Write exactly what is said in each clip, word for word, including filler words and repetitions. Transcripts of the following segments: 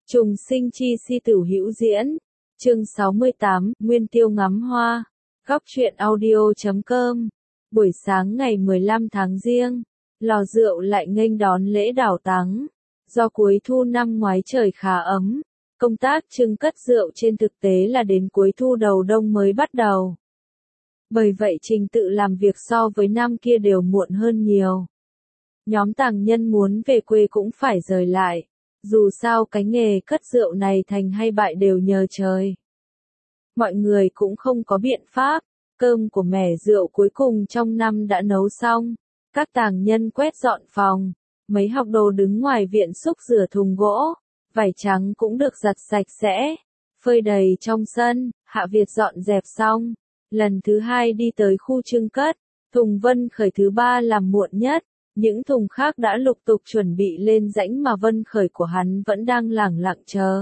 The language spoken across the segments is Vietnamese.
Trùng sinh chi si tử hữu diễn. Chương sáu mươi tám, Nguyên Tiêu ngắm hoa. Góc truyện audio chấm com. Buổi sáng ngày mười lăm tháng Giêng, lò rượu lại nghênh đón lễ đảo táng. Do cuối thu năm ngoái trời khá ấm, công tác trưng cất rượu trên thực tế là đến cuối thu đầu đông mới bắt đầu. Bởi vậy trình tự làm việc so với năm kia đều muộn hơn nhiều. Nhóm tàng nhân muốn về quê cũng phải rời lại. Dù sao cái nghề cất rượu này thành hay bại đều nhờ trời. Mọi người cũng không có biện pháp, cơm của mẻ rượu cuối cùng trong năm đã nấu xong. Các tàng nhân quét dọn phòng, mấy học đồ đứng ngoài viện xúc rửa thùng gỗ, vải trắng cũng được giặt sạch sẽ, phơi đầy trong sân. Hạ Việt dọn dẹp xong, lần thứ hai đi tới khu trưng cất, thùng Vân Khởi thứ ba làm muộn nhất. Những thùng khác đã lục tục chuẩn bị lên rãnh mà Vân Khởi của hắn vẫn đang lẳng lặng chờ.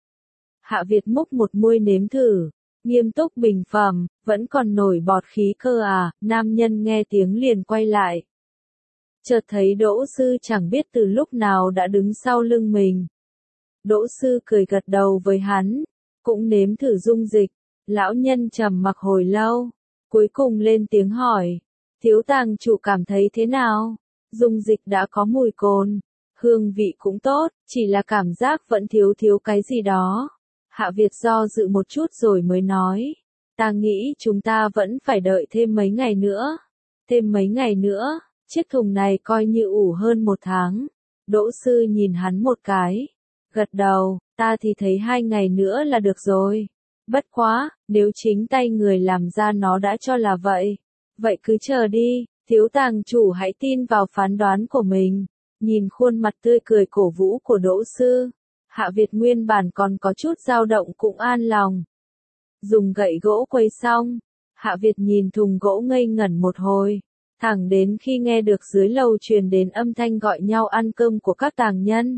Hạ Việt múc một muôi nếm thử, nghiêm túc bình phẩm, vẫn còn nổi bọt khí cơ à, nam nhân nghe tiếng liền quay lại. Chợt thấy Đỗ Sư chẳng biết từ lúc nào đã đứng sau lưng mình. Đỗ Sư cười gật đầu với hắn, cũng nếm thử dung dịch, lão nhân trầm mặc hồi lâu, cuối cùng lên tiếng hỏi, thiếu tàng chủ cảm thấy thế nào? Dung dịch đã có mùi cồn, hương vị cũng tốt, chỉ là cảm giác vẫn thiếu thiếu cái gì đó. Hạ Việt do dự một chút rồi mới nói, ta nghĩ chúng ta vẫn phải đợi thêm mấy ngày nữa. Thêm mấy ngày nữa, chiếc thùng này coi như ủ hơn một tháng. Đỗ Sư nhìn hắn một cái, gật đầu, ta thì thấy hai ngày nữa là được rồi. Bất quá, nếu chính tay người làm ra nó đã cho là vậy, vậy cứ chờ đi. Thiếu tàng chủ hãy tin vào phán đoán của mình. Nhìn khuôn mặt tươi cười cổ vũ của Đỗ Sư, Hạ Việt nguyên bản còn có chút dao động cũng an lòng. Dùng gậy gỗ quây xong, Hạ Việt nhìn thùng gỗ ngây ngẩn một hồi, thẳng đến khi nghe được dưới lầu truyền đến âm thanh gọi nhau ăn cơm của các tàng nhân.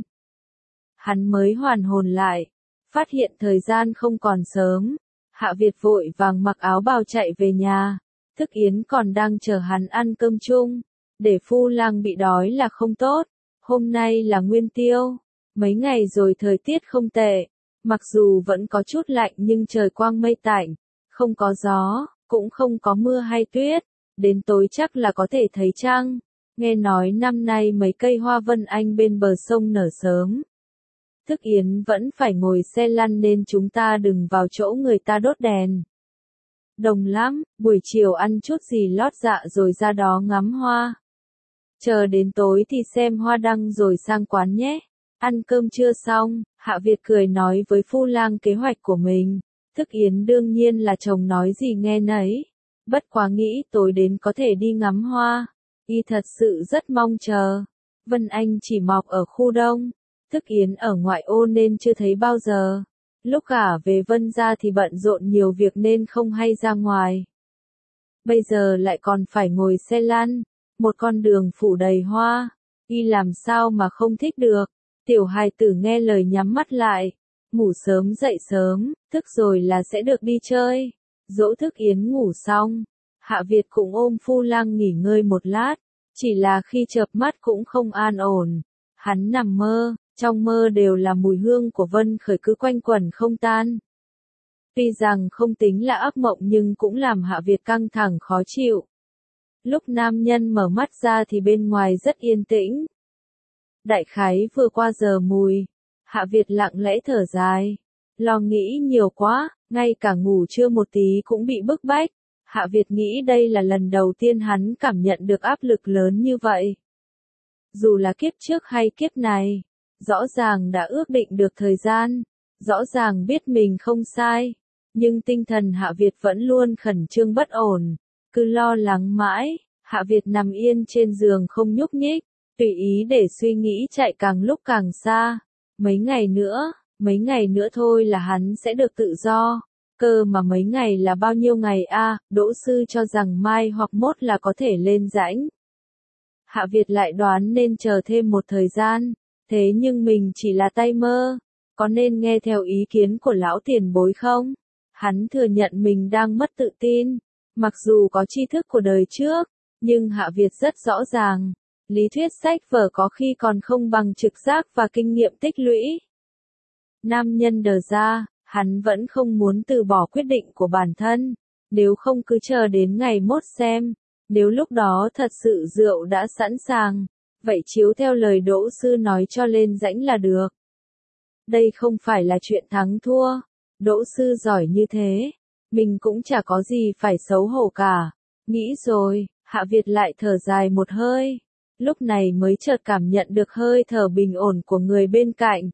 Hắn mới hoàn hồn lại, phát hiện thời gian không còn sớm. Hạ Việt vội vàng mặc áo bào chạy về nhà. Thức Yến còn đang chờ hắn ăn cơm chung, để phu lang bị đói là không tốt. Hôm nay là Nguyên Tiêu, mấy ngày rồi thời tiết không tệ, mặc dù vẫn có chút lạnh nhưng trời quang mây tạnh, không có gió, cũng không có mưa hay tuyết, đến tối chắc là có thể thấy trăng. Nghe nói năm nay mấy cây hoa vân anh bên bờ sông nở sớm. Thức Yến vẫn phải ngồi xe lăn nên chúng ta đừng vào chỗ người ta đốt đèn. Đồng lắm, buổi chiều ăn chút gì lót dạ rồi ra đó ngắm hoa. Chờ đến tối thì xem hoa đăng rồi sang quán nhé. Ăn cơm trưa xong, Hạ Việt cười nói với phu lang kế hoạch của mình. Thức Yến đương nhiên là chồng nói gì nghe nấy. Bất quá nghĩ tối đến có thể đi ngắm hoa. Y thật sự rất mong chờ. Vân Anh chỉ mọc ở khu đông. Thức Yến ở ngoại ô nên chưa thấy bao giờ. Lúc gả về Vân gia thì bận rộn nhiều việc nên không hay ra ngoài. Bây giờ lại còn phải ngồi xe lăn, một con đường phủ đầy hoa, y làm sao mà không thích được. Tiểu hài tử nghe lời nhắm mắt lại, ngủ sớm dậy sớm, thức rồi là sẽ được đi chơi. Dỗ Thức Yến ngủ xong, Hạ Việt cũng ôm phu lang nghỉ ngơi một lát, chỉ là khi chợp mắt cũng không an ổn. Hắn nằm mơ. Trong mơ đều là mùi hương của Vân Khởi cứ quanh quẩn không tan. Tuy rằng không tính là ác mộng nhưng cũng làm Hạ Việt căng thẳng khó chịu. Lúc nam nhân mở mắt ra thì bên ngoài rất yên tĩnh. Đại khái vừa qua giờ mùi, Hạ Việt lặng lẽ thở dài. Lo nghĩ nhiều quá, ngay cả ngủ trưa một tí cũng bị bức bách. Hạ Việt nghĩ đây là lần đầu tiên hắn cảm nhận được áp lực lớn như vậy. Dù là kiếp trước hay kiếp này. Rõ ràng đã ước định được thời gian, rõ ràng biết mình không sai, nhưng tinh thần Hạ Việt vẫn luôn khẩn trương bất ổn, cứ lo lắng mãi. Hạ Việt nằm yên trên giường không nhúc nhích, tùy ý để suy nghĩ chạy càng lúc càng xa. Mấy ngày nữa, mấy ngày nữa thôi là hắn sẽ được tự do. Cơ mà mấy ngày là bao nhiêu ngày a? À, Đỗ Sư cho rằng mai hoặc mốt là có thể lên rãnh. Hạ Việt lại đoán nên chờ thêm một thời gian. Thế nhưng mình chỉ là tay mơ, có nên nghe theo ý kiến của lão tiền bối không? Hắn thừa nhận mình đang mất tự tin, mặc dù có tri thức của đời trước, nhưng Hạ Việt rất rõ ràng, lý thuyết sách vở có khi còn không bằng trực giác và kinh nghiệm tích lũy. Nam nhân đờ ra, hắn vẫn không muốn từ bỏ quyết định của bản thân, nếu không cứ chờ đến ngày mốt xem, nếu lúc đó thật sự rượu đã sẵn sàng, vậy chiếu theo lời Đỗ sư nói cho lên rãnh là được. Đây không phải là chuyện thắng thua, Đỗ sư giỏi như thế, mình cũng chả có gì phải xấu hổ cả. Nghĩ rồi, Hạ Việt lại thở dài một hơi, lúc này mới chợt cảm nhận được hơi thở bình ổn của người bên cạnh.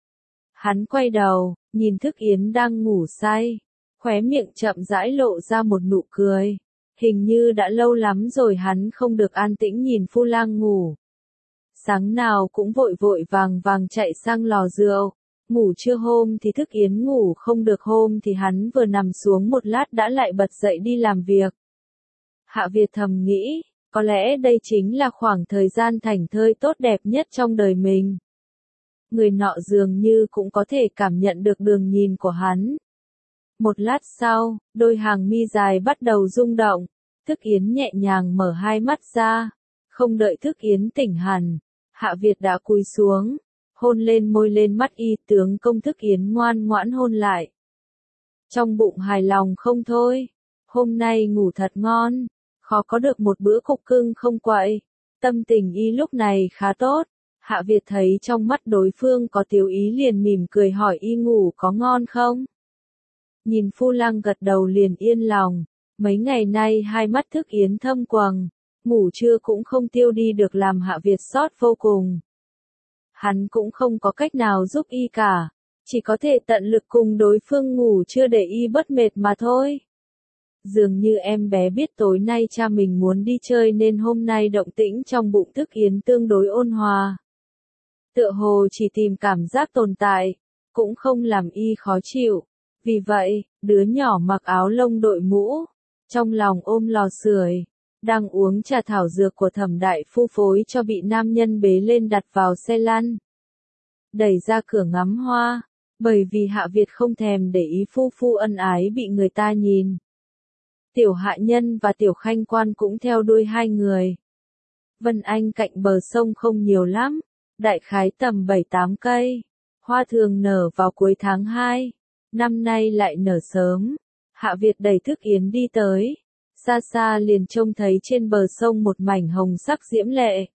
Hắn quay đầu, nhìn Thức Yến đang ngủ say, khóe miệng chậm rãi lộ ra một nụ cười. Hình như đã lâu lắm rồi hắn không được an tĩnh nhìn Phu Lang ngủ. Sáng nào cũng vội vội vàng vàng chạy sang lò rượu, ngủ trưa hôm thì Thức Yến ngủ không được, hôm thì hắn vừa nằm xuống một lát đã lại bật dậy đi làm việc. Hạ Việt thầm nghĩ, có lẽ đây chính là khoảng thời gian thảnh thơi tốt đẹp nhất trong đời mình. Người nọ dường như cũng có thể cảm nhận được đường nhìn của hắn. Một lát sau, đôi hàng mi dài bắt đầu rung động, Thức Yến nhẹ nhàng mở hai mắt ra, không đợi Thức Yến tỉnh hẳn, Hạ Việt đã cúi xuống, hôn lên môi lên mắt y, tướng công Thức Yến ngoan ngoãn hôn lại. Trong bụng hài lòng không thôi, hôm nay ngủ thật ngon, khó có được một bữa cục cưng không quậy, tâm tình y lúc này khá tốt. Hạ Việt thấy trong mắt đối phương có tiểu ý liền mỉm cười hỏi y ngủ có ngon không? Nhìn Phu Lang gật đầu liền yên lòng, mấy ngày nay hai mắt Thức Yến thâm quầng, ngủ trưa cũng không tiêu đi được làm Hạ Việt xót vô cùng. Hắn cũng không có cách nào giúp y cả, chỉ có thể tận lực cùng đối phương ngủ trưa để y bớt mệt mà thôi. Dường như em bé biết tối nay cha mình muốn đi chơi nên hôm nay động tĩnh trong bụng Thức Yến tương đối ôn hòa. Tựa hồ chỉ tìm cảm giác tồn tại, cũng không làm y khó chịu. Vì vậy, đứa nhỏ mặc áo lông đội mũ, trong lòng ôm lò sưởi, đang uống trà thảo dược của Thẩm đại phu phối cho bị nam nhân bế lên đặt vào xe lăn. Đẩy ra cửa ngắm hoa, bởi vì Hạ Việt không thèm để ý phu phu ân ái bị người ta nhìn. Tiểu Hạ Nhân và Tiểu Khanh Quan cũng theo đuôi hai người. Vân Anh cạnh bờ sông không nhiều lắm, đại khái tầm bảy tám cây, hoa thường nở vào cuối tháng hai, năm nay lại nở sớm. Hạ Việt đẩy Thức Yến đi tới, xa xa liền trông thấy trên bờ sông một mảnh hồng sắc diễm lệ.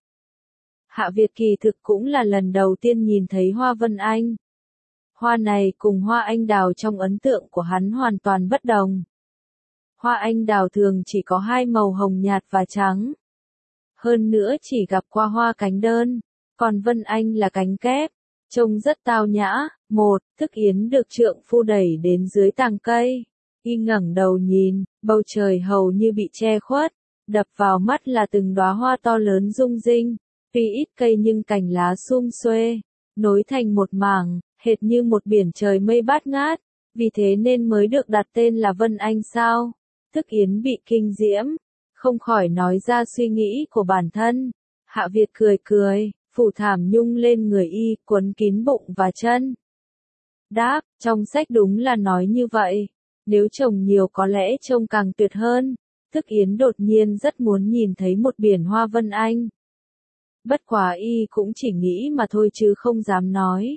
Hạ Việt kỳ thực cũng là lần đầu tiên nhìn thấy hoa Vân Anh. Hoa này cùng hoa anh đào trong ấn tượng của hắn hoàn toàn bất đồng. Hoa anh đào thường chỉ có hai màu hồng nhạt và trắng. Hơn nữa chỉ gặp qua hoa cánh đơn, còn Vân Anh là cánh kép, trông rất tao nhã. Một, Thức Yến được trượng phu đẩy đến dưới tàng cây. Y ngẩng đầu nhìn, bầu trời hầu như bị che khuất, đập vào mắt là từng đóa hoa to lớn rung rinh, tuy ít cây nhưng cành lá sum xuê, nối thành một mảng, hệt như một biển trời mây bát ngát, vì thế nên mới được đặt tên là Vân Anh sao? Thức Yến bị kinh diễm, không khỏi nói ra suy nghĩ của bản thân. Hạ Việt cười cười, phủ thảm nhung lên người y, quấn kín bụng và chân. Đáp, trong sách đúng là nói như vậy, nếu trồng nhiều có lẽ trông càng tuyệt hơn. Thức Yến đột nhiên rất muốn nhìn thấy một biển hoa Vân Anh. Bất quá y cũng chỉ nghĩ mà thôi chứ không dám nói.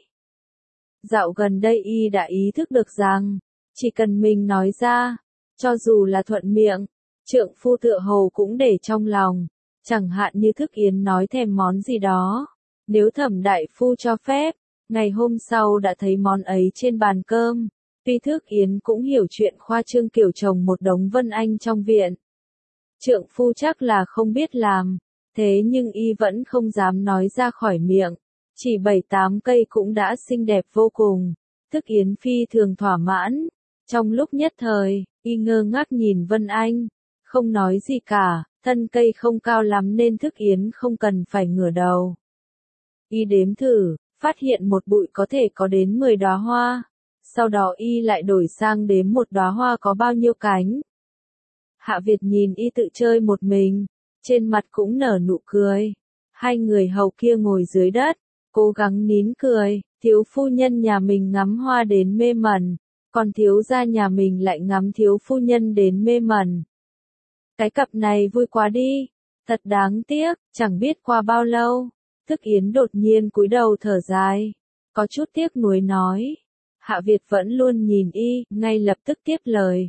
Dạo gần đây y đã ý thức được rằng, chỉ cần mình nói ra, cho dù là thuận miệng, trượng phu tựa hồ cũng để trong lòng, chẳng hạn như Thức Yến nói thèm món gì đó, nếu Thẩm đại phu cho phép, ngày hôm sau đã thấy món ấy trên bàn cơm. Tuy Thức Yến cũng hiểu chuyện khoa trương kiểu trồng một đống Vân Anh trong viện. Trượng phu chắc là không biết làm, thế nhưng y vẫn không dám nói ra khỏi miệng, chỉ bảy tám cây cũng đã xinh đẹp vô cùng. Thức Yến phi thường thỏa mãn, trong lúc nhất thời, y ngơ ngác nhìn Vân Anh, không nói gì cả, thân cây không cao lắm nên Thức Yến không cần phải ngửa đầu. Y đếm thử, phát hiện một bụi có thể có đến mười đóa hoa, sau đó y lại đổi sang đếm một đóa hoa có bao nhiêu cánh. Hạ Việt nhìn y tự chơi một mình, trên mặt cũng nở nụ cười. Hai người hầu kia ngồi dưới đất, cố gắng nín cười, thiếu phu nhân nhà mình ngắm hoa đến mê mẩn, còn thiếu gia nhà mình lại ngắm thiếu phu nhân đến mê mẩn. Cái cặp này vui quá đi, thật đáng tiếc, chẳng biết qua bao lâu, Thức Yến đột nhiên cúi đầu thở dài, có chút tiếc nuối nói, Hạ Việt vẫn luôn nhìn y, ngay lập tức tiếp lời.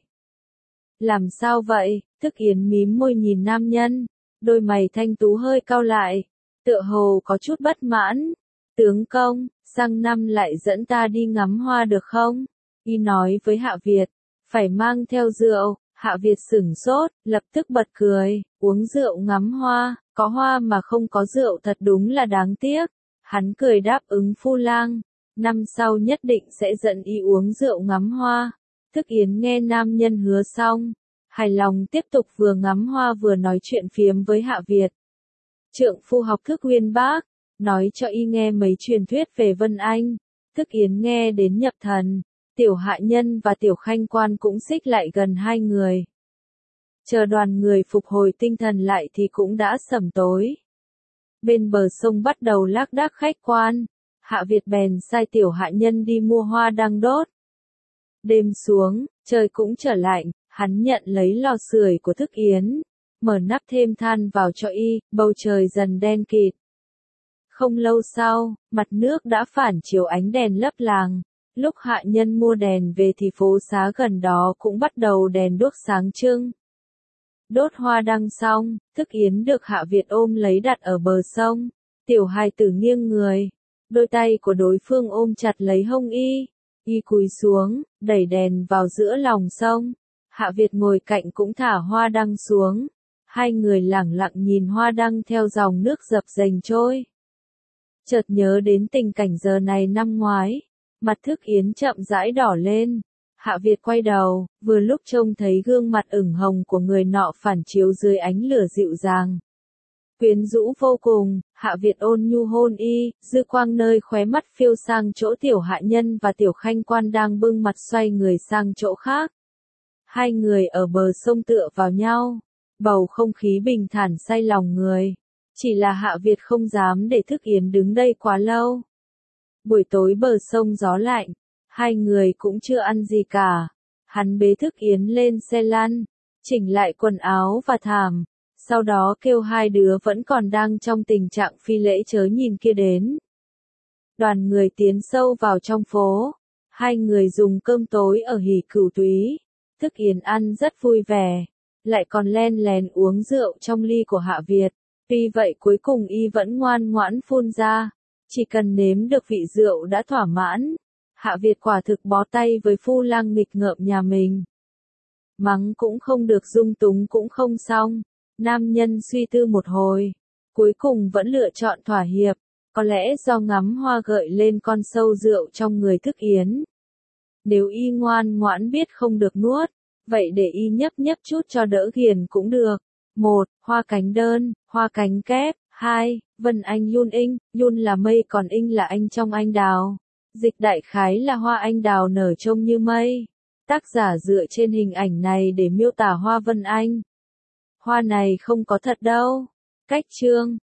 Làm sao vậy? Thức Yến mím môi nhìn nam nhân, đôi mày thanh tú hơi cau lại, tựa hồ có chút bất mãn. Tướng công, sang năm lại dẫn ta đi ngắm hoa được không? Y nói với Hạ Việt, phải mang theo rượu. Hạ Việt sửng sốt, lập tức bật cười, uống rượu ngắm hoa, có hoa mà không có rượu thật đúng là đáng tiếc. Hắn cười đáp ứng Phu Lang, năm sau nhất định sẽ dẫn y uống rượu ngắm hoa. Thức Yến nghe nam nhân hứa xong, hài lòng tiếp tục vừa ngắm hoa vừa nói chuyện phiếm với Hạ Việt. Trượng phu học thức uyên bác, nói cho y nghe mấy truyền thuyết về Vân Anh. Thức Yến nghe đến nhập thần, Tiểu Hạ Nhân và Tiểu Khanh Quan cũng xích lại gần hai người. Chờ đoàn người phục hồi tinh thần lại thì cũng đã sẩm tối. Bên bờ sông bắt đầu lác đác khách quan, Hạ Việt bèn sai Tiểu Hạ Nhân đi mua hoa đăng đốt. Đêm xuống, trời cũng trở lạnh, hắn nhận lấy lò sưởi của Thức Yến, mở nắp thêm than vào cho y, bầu trời dần đen kịt. Không lâu sau, mặt nước đã phản chiếu ánh đèn lấp làng. Lúc Hạ Nhân mua đèn về thì phố xá gần đó cũng bắt đầu đèn đuốc sáng trưng. Đốt hoa đăng xong, Thức Yến được Hạ Việt ôm lấy đặt ở bờ sông. Tiểu hài tử nghiêng người, đôi tay của đối phương ôm chặt lấy hông y. Y cúi xuống, đẩy đèn vào giữa lòng sông. Hạ Việt ngồi cạnh cũng thả hoa đăng xuống. Hai người lẳng lặng nhìn hoa đăng theo dòng nước dập dềnh trôi. Chợt nhớ đến tình cảnh giờ này năm ngoái. Mặt Thức Yến chậm rãi đỏ lên. Hạ Việt quay đầu, vừa lúc trông thấy gương mặt ửng hồng của người nọ phản chiếu dưới ánh lửa dịu dàng. Quyến rũ vô cùng, Hạ Việt ôn nhu hôn y, dư quang nơi khóe mắt phiêu sang chỗ Tiểu Hạ Nhân và Tiểu Khanh Quan đang bưng mặt xoay người sang chỗ khác. Hai người ở bờ sông tựa vào nhau, bầu không khí bình thản say lòng người. Chỉ là Hạ Việt không dám để Thức Yến đứng đây quá lâu. Buổi tối bờ sông gió lạnh, hai người cũng chưa ăn gì cả. Hắn bế Thức Yến lên xe lăn, chỉnh lại quần áo và thảm, sau đó kêu hai đứa vẫn còn đang trong tình trạng phi lễ chớ nhìn kia đến. Đoàn người tiến sâu vào trong phố, hai người dùng cơm tối ở Hỉ Cửu Túy. Thức Yến ăn rất vui vẻ, lại còn len lén uống rượu trong ly của Hạ Việt. Tuy vậy cuối cùng y vẫn ngoan ngoãn phun ra, chỉ cần nếm được vị rượu đã thỏa mãn. Hạ Việt quả thực bó tay với Phu Lang nghịch ngợm nhà mình. Mắng cũng không được, dung túng cũng không xong. Nam nhân suy tư một hồi, cuối cùng vẫn lựa chọn thỏa hiệp, có lẽ do ngắm hoa gợi lên con sâu rượu trong người Thức Yến. Nếu y ngoan ngoãn biết không được nuốt, vậy để y nhấp nhấp chút cho đỡ ghiền cũng được. một. Hoa cánh đơn, hoa cánh kép. hai. Vân Anh Yun Inh, Yun là mây còn Inh là anh trong anh đào. Dịch đại khái là hoa anh đào nở trông như mây. Tác giả dựa trên hình ảnh này để miêu tả hoa Vân Anh. Hoa này không có thật đâu. Cách chương